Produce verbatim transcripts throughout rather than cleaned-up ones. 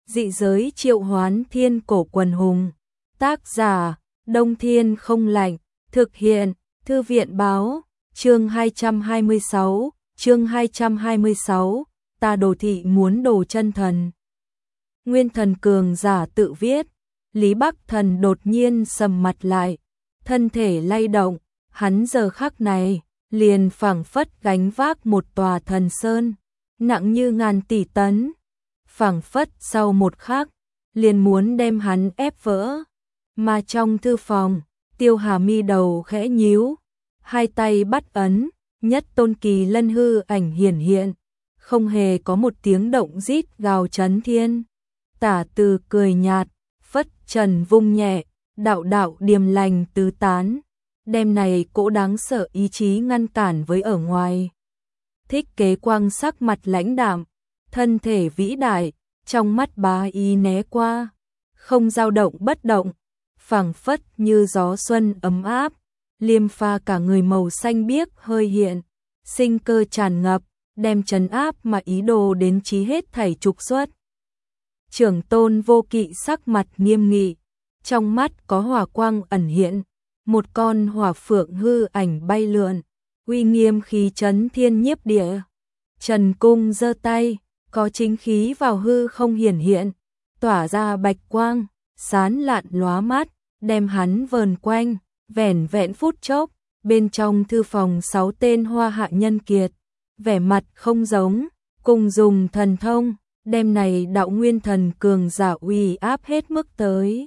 Dị giới triệu hoán thiên cổ quần hùng. Tác giả, Đông Thiên không lạnh. Thực hiện, Thư viện báo. Chương hai trăm hai mươi sáu, chương hai trăm hai mươi sáu, ta đồ thị muốn đồ chân thần. Nguyên thần cường giả tự viết. Lý Bắc Thần đột nhiên sầm mặt lại, thân thể lay động, hắn giờ khắc này liền phảng phất gánh vác một tòa thần sơn, nặng như ngàn tỷ tấn, phảng phất sau một khắc liền muốn đem hắn ép vỡ. Mà trong thư phòng, Tiêu Hà mi đầu khẽ nhíu, hai tay bắt ấn, nhất tôn kỳ lân hư ảnh hiển hiện, không hề có một tiếng động rít gào chấn thiên. Tả Từ cười nhạt, phất trần vung nhẹ, đạo đạo điềm lành tứ tán, đem này cỗ đáng sợ ý chí ngăn cản với ở ngoài. Thích Kế Quang sắc mặt lãnh đạm, thân thể vĩ đại, trong mắt bá ý né qua, không dao động bất động, phảng phất như gió xuân ấm áp, liêm pha cả người màu xanh biếc hơi hiện, sinh cơ tràn ngập, đem trấn áp mà ý đồ đến chí hết thảy trục xuất. Trưởng Tôn Vô Kỵ sắc mặt nghiêm nghị, trong mắt có hỏa quang ẩn hiện, một con hỏa phượng hư ảnh bay lượn, uy nghiêm khí chấn thiên nhiếp địa. Trần Cung giơ tay, có chính khí vào hư không hiển hiện, tỏa ra bạch quang, sán lạn lóa mắt, đem hắn vờn quanh, vẻn vẹn phút chốc, bên trong thư phòng sáu tên hoa hạ nhân kiệt, vẻ mặt không giống, cùng dùng thần thông, đem này đạo nguyên thần cường giả uy áp hết mức tới.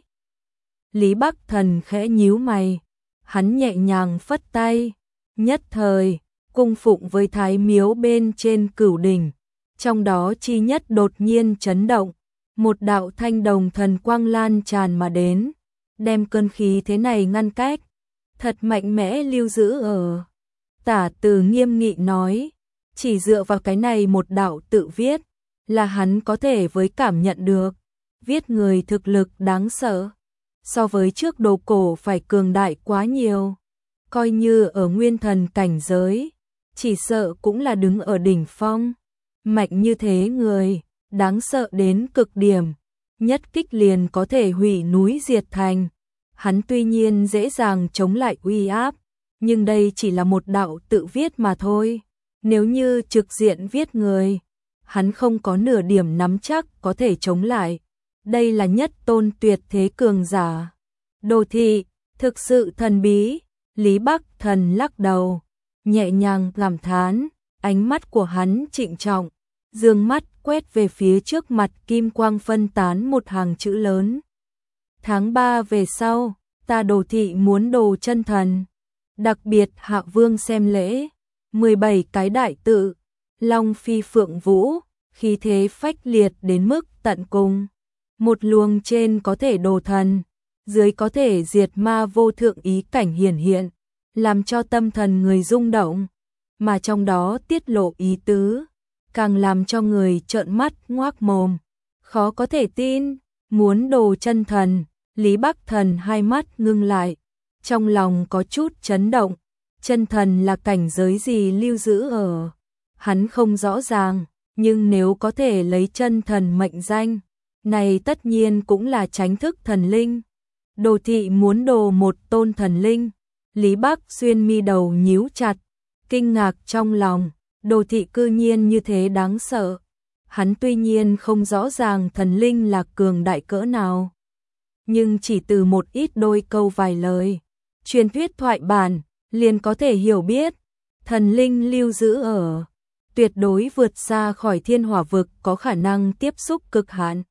Lý Bắc Thần khẽ nhíu mày, hắn nhẹ nhàng phất tay, nhất thời, cung phụng với thái miếu bên trên cửu đỉnh, trong đó chi nhất đột nhiên chấn động, một đạo thanh đồng thần quang lan tràn mà đến, đem cơn khí thế này ngăn cách, thật mạnh mẽ lưu giữ ở. Tả Từ nghiêm nghị nói, chỉ dựa vào cái này một đạo tự viết, là hắn có thể với cảm nhận được, viết người thực lực đáng sợ, so với trước đồ cổ phải cường đại quá nhiều, coi như ở nguyên thần cảnh giới, chỉ sợ cũng là đứng ở đỉnh phong, mạnh như thế người, đáng sợ đến cực điểm, nhất kích liền có thể hủy núi diệt thành. Hắn tuy nhiên dễ dàng chống lại uy áp, nhưng đây chỉ là một đạo tự viết mà thôi, nếu như trực diện viết người, hắn không có nửa điểm nắm chắc có thể chống lại. Đây là nhất tôn tuyệt thế cường giả. Đồ thị, thực sự thần bí. Lý Bắc Thần lắc đầu, nhẹ nhàng cảm thán, ánh mắt của hắn trịnh trọng, dương mắt quét về phía trước mặt kim quang phân tán một hàng chữ lớn. Tháng ba về sau, ta đồ thị muốn đồ chân thần. Đặc biệt Hạ Vương xem lễ, mười bảy cái đại tự, Long Phi Phượng Vũ, khí thế phách liệt đến mức tận cùng. Một luồng trên có thể đồ thần, dưới có thể diệt ma vô thượng ý cảnh hiển hiện, làm cho tâm thần người rung động, mà trong đó tiết lộ ý tứ, càng làm cho người trợn mắt ngoác mồm, khó có thể tin, muốn đồ chân thần. Lý Bắc Thần hai mắt ngưng lại, trong lòng có chút chấn động, chân thần là cảnh giới gì lưu giữ ở, hắn không rõ ràng, nhưng nếu có thể lấy chân thần mệnh danh, này tất nhiên cũng là tránh thức thần linh. Đồ thị muốn đồ một tôn thần linh, Lý Bắc Xuyên mi đầu nhíu chặt, kinh ngạc trong lòng, đồ thị cư nhiên như thế đáng sợ. Hắn tuy nhiên không rõ ràng thần linh là cường đại cỡ nào, nhưng chỉ từ một ít đôi câu vài lời, truyền thuyết thoại bản, liền có thể hiểu biết, thần linh lưu giữ ở, tuyệt đối vượt xa khỏi thiên hỏa vực có khả năng tiếp xúc cực hạn.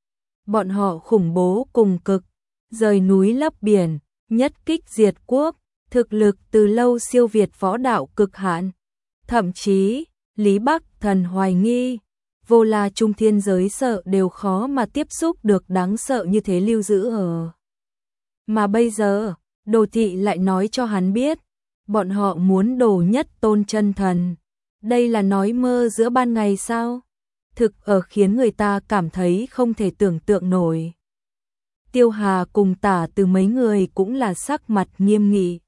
Bọn họ khủng bố cùng cực, rời núi lấp biển, nhất kích diệt quốc, thực lực từ lâu siêu việt võ đạo cực hạn. Thậm chí, Lý Bắc Thần hoài nghi, vô la trung thiên giới sợ đều khó mà tiếp xúc được đáng sợ như thế lưu giữ ở. Mà bây giờ, đồ thị lại nói cho hắn biết, bọn họ muốn đồ nhất tôn chân thần. Đây là nói mơ giữa ban ngày sao? Thực ở khiến người ta cảm thấy không thể tưởng tượng nổi. Tiêu Hà cùng Tả Từ mấy người cũng là sắc mặt nghiêm nghị.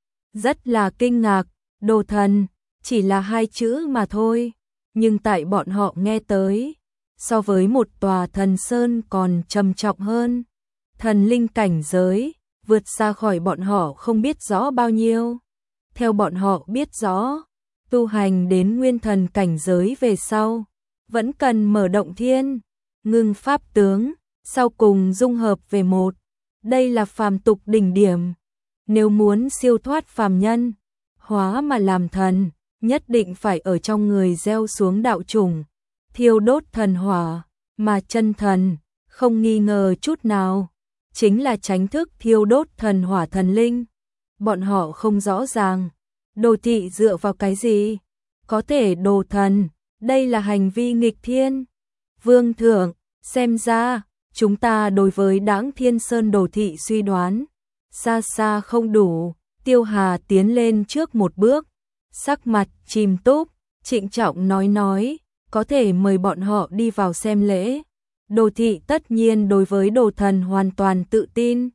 Rất là kinh ngạc, đồ thần, chỉ là hai chữ mà thôi. Nhưng tại bọn họ nghe tới, so với một tòa thần sơn còn trầm trọng hơn. Thần linh cảnh giới, vượt xa khỏi bọn họ không biết rõ bao nhiêu. Theo bọn họ biết rõ, tu hành đến nguyên thần cảnh giới về sau, vẫn cần mở động thiên, ngưng pháp tướng, sau cùng dung hợp về một. Đây là phàm tục đỉnh điểm. Nếu muốn siêu thoát phàm nhân, hóa mà làm thần, nhất định phải ở trong người gieo xuống đạo chủng, thiêu đốt thần hỏa, mà chân thần, không nghi ngờ chút nào, chính là tránh thức thiêu đốt thần hỏa thần linh. Bọn họ không rõ ràng, đồ thị dựa vào cái gì, có thể đồ thần, đây là hành vi nghịch thiên. Vương thượng, xem ra, chúng ta đối với Đãng Thiên Sơn đồ thị suy đoán, xa xa không đủ. Tiêu Hà tiến lên trước một bước, sắc mặt chìm túc, trịnh trọng nói nói, có thể mời bọn họ đi vào xem lễ. Đồ thị tất nhiên đối với đồ thần hoàn toàn tự tin.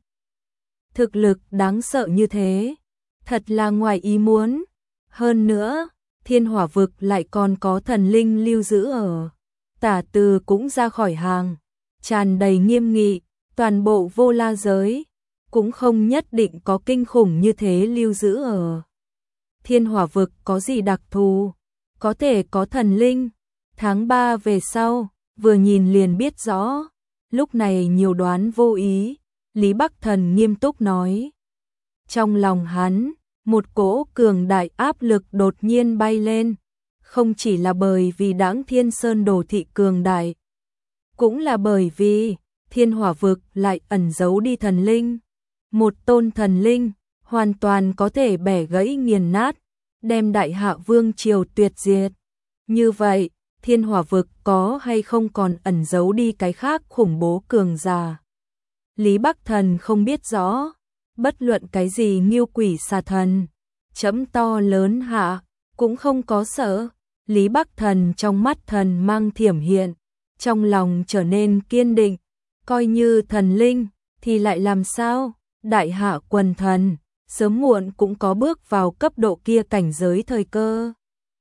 Thực lực đáng sợ như thế, thật là ngoài ý muốn. Hơn nữa, Thiên Hỏa vực lại còn có thần linh lưu giữ ở. Tả Từ cũng ra khỏi hàng, tràn đầy nghiêm nghị, toàn bộ Vô La giới cũng không nhất định có kinh khủng như thế lưu giữ ở. Thiên Hỏa vực có gì đặc thù, có thể có thần linh. Tháng ba về sau, vừa nhìn liền biết rõ. Lúc này nhiều đoán vô ý, Lý Bắc Thần nghiêm túc nói. Trong lòng hắn, một cỗ cường đại áp lực đột nhiên bay lên, không chỉ là bởi vì Đãng Thiên Sơn đồ thị cường đại, cũng là bởi vì Thiên Hỏa vực lại ẩn giấu đi thần linh. Một tôn thần linh hoàn toàn có thể bẻ gãy nghiền nát, đem Đại Hạ Vương triều tuyệt diệt. Như vậy, Thiên Hỏa vực có hay không còn ẩn giấu đi cái khác khủng bố cường giả? Lý Bắc Thần không biết rõ, bất luận cái gì Nghiêu Quỷ Xà Thần, chấm to lớn hạ, cũng không có sợ. Lý Bắc Thần trong mắt thần mang thiểm hiện, trong lòng trở nên kiên định, coi như thần linh thì lại làm sao? Đại Hạ quần thần, sớm muộn cũng có bước vào cấp độ kia cảnh giới thời cơ.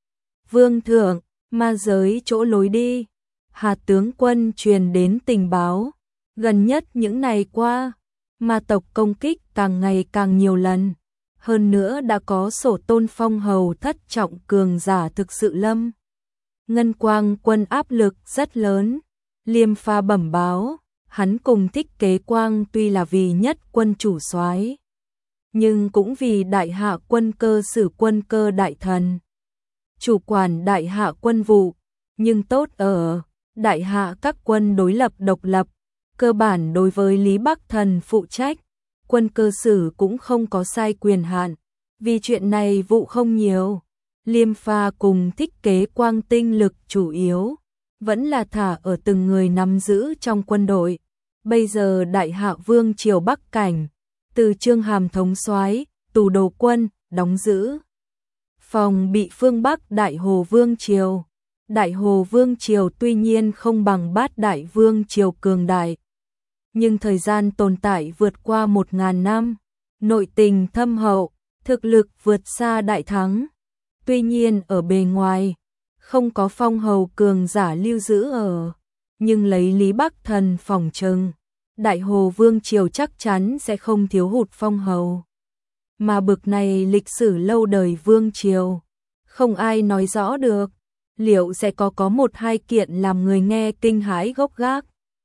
Vương thượng, ma giới chỗ lối đi. Hà tướng quân truyền đến tình báo, gần nhất những ngày qua, ma tộc công kích càng ngày càng nhiều lần, hơn nữa đã có sổ tôn phong hầu thất trọng cường giả thực sự lâm. Ngân Quang quân áp lực rất lớn. Liêm Pha bẩm báo, hắn cùng Thích Kế Quang tuy là vì nhất quân chủ soái, nhưng cũng vì Đại Hạ quân cơ sử quân cơ đại thần, chủ quản Đại Hạ quân vụ, nhưng tốt ở Đại Hạ các quân đối lập độc lập, cơ bản đối với Lý Bắc Thần phụ trách, quân cơ sử cũng không có sai quyền hạn, vì chuyện này vụ không nhiều. Liêm Pha cùng Thích Kế Quang tinh lực chủ yếu vẫn là thả ở từng người nắm giữ trong quân đội. Bây giờ Đại Hạ Vương triều Bắc cảnh, từ Trương Hàm thống soái, Tù Đồ quân đóng giữ phòng bị phương Bắc Đại Hồ Vương triều. Đại Hồ Vương triều tuy nhiên không bằng Bát Đại Vương triều cường đại, nhưng thời gian tồn tại vượt qua một ngàn năm, nội tình thâm hậu, thực lực vượt xa đại thắng. Tuy nhiên ở bề ngoài không có phong hầu cường giả lưu giữ ở, nhưng lấy Lý Bắc Thần phỏng chừng, Đại Hồ Vương triều chắc chắn sẽ không thiếu hụt phong hầu. Mà bực này lịch sử lâu đời vương triều, không ai nói rõ được, liệu sẽ có có một hai kiện làm người nghe kinh hãi gốc gác.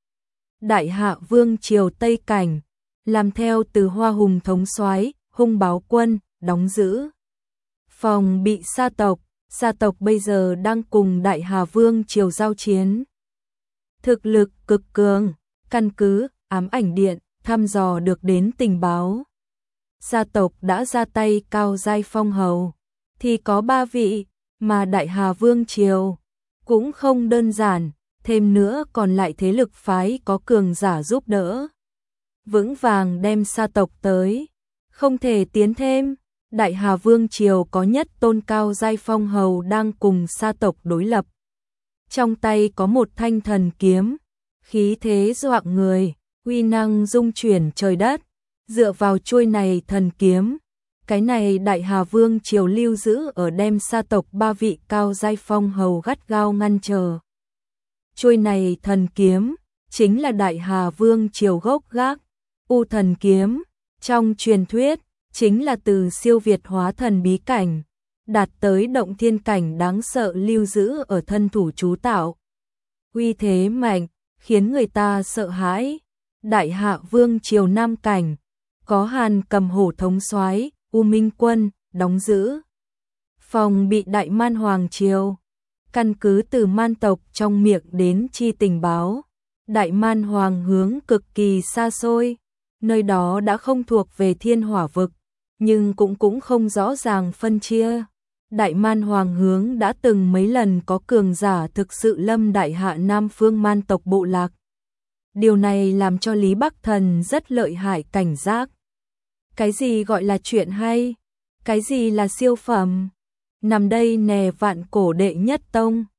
Đại Hạ Vương triều Tây cảnh, làm theo từ Hoa Hùng thống soái, Hung Báo quân đóng giữ phòng bị Sa tộc. Sa tộc bây giờ đang cùng Đại Hà Vương triều giao chiến, thực lực cực cường. Căn cứ Ám Ảnh Điện thăm dò được đến tình báo, Sa tộc đã ra tay cao giai phong hầu thì có ba vị, mà Đại Hà Vương triều cũng không đơn giản, thêm nữa còn lại thế lực phái có cường giả giúp đỡ, vững vàng đem Sa tộc tới, không thể tiến thêm. Đại Hà Vương triều có nhất tôn cao giai phong hầu đang cùng Sa tộc đối lập, trong tay có một thanh thần kiếm, khí thế doạng người, uy năng dung chuyển trời đất. Dựa vào chuôi này thần kiếm, cái này Đại Hà Vương triều lưu giữ ở đem Sa tộc ba vị cao giai phong hầu gắt gao ngăn trở. Chuôi này thần kiếm, chính là Đại Hà Vương triều gốc gác. U thần kiếm, trong truyền thuyết, chính là từ siêu việt hóa thần bí cảnh, đạt tới động thiên cảnh đáng sợ lưu giữ ở thân thủ chú tạo. Uy thế mạnh, khiến người ta sợ hãi. Đại Hạ Vương triều Nam cảnh, có Hàn Cầm Hổ thống soái, U Minh Quân, đóng giữ phòng bị Đại Man Hoàng triều. Căn cứ từ man tộc trong miệng đến chi tình báo, Đại Man Hoàng hướng cực kỳ xa xôi, nơi đó đã không thuộc về thiên hỏa vực, nhưng cũng cũng không rõ ràng phân chia. Đại Man Hoàng hướng đã từng mấy lần có cường giả thực sự lâm Đại Hạ Nam phương man tộc bộ lạc. Điều này làm cho Lý Bắc Thần rất lợi hại cảnh giác. Cái gì gọi là chuyện hay? Cái gì là siêu phẩm? Nằm đây nè vạn cổ đệ nhất tông.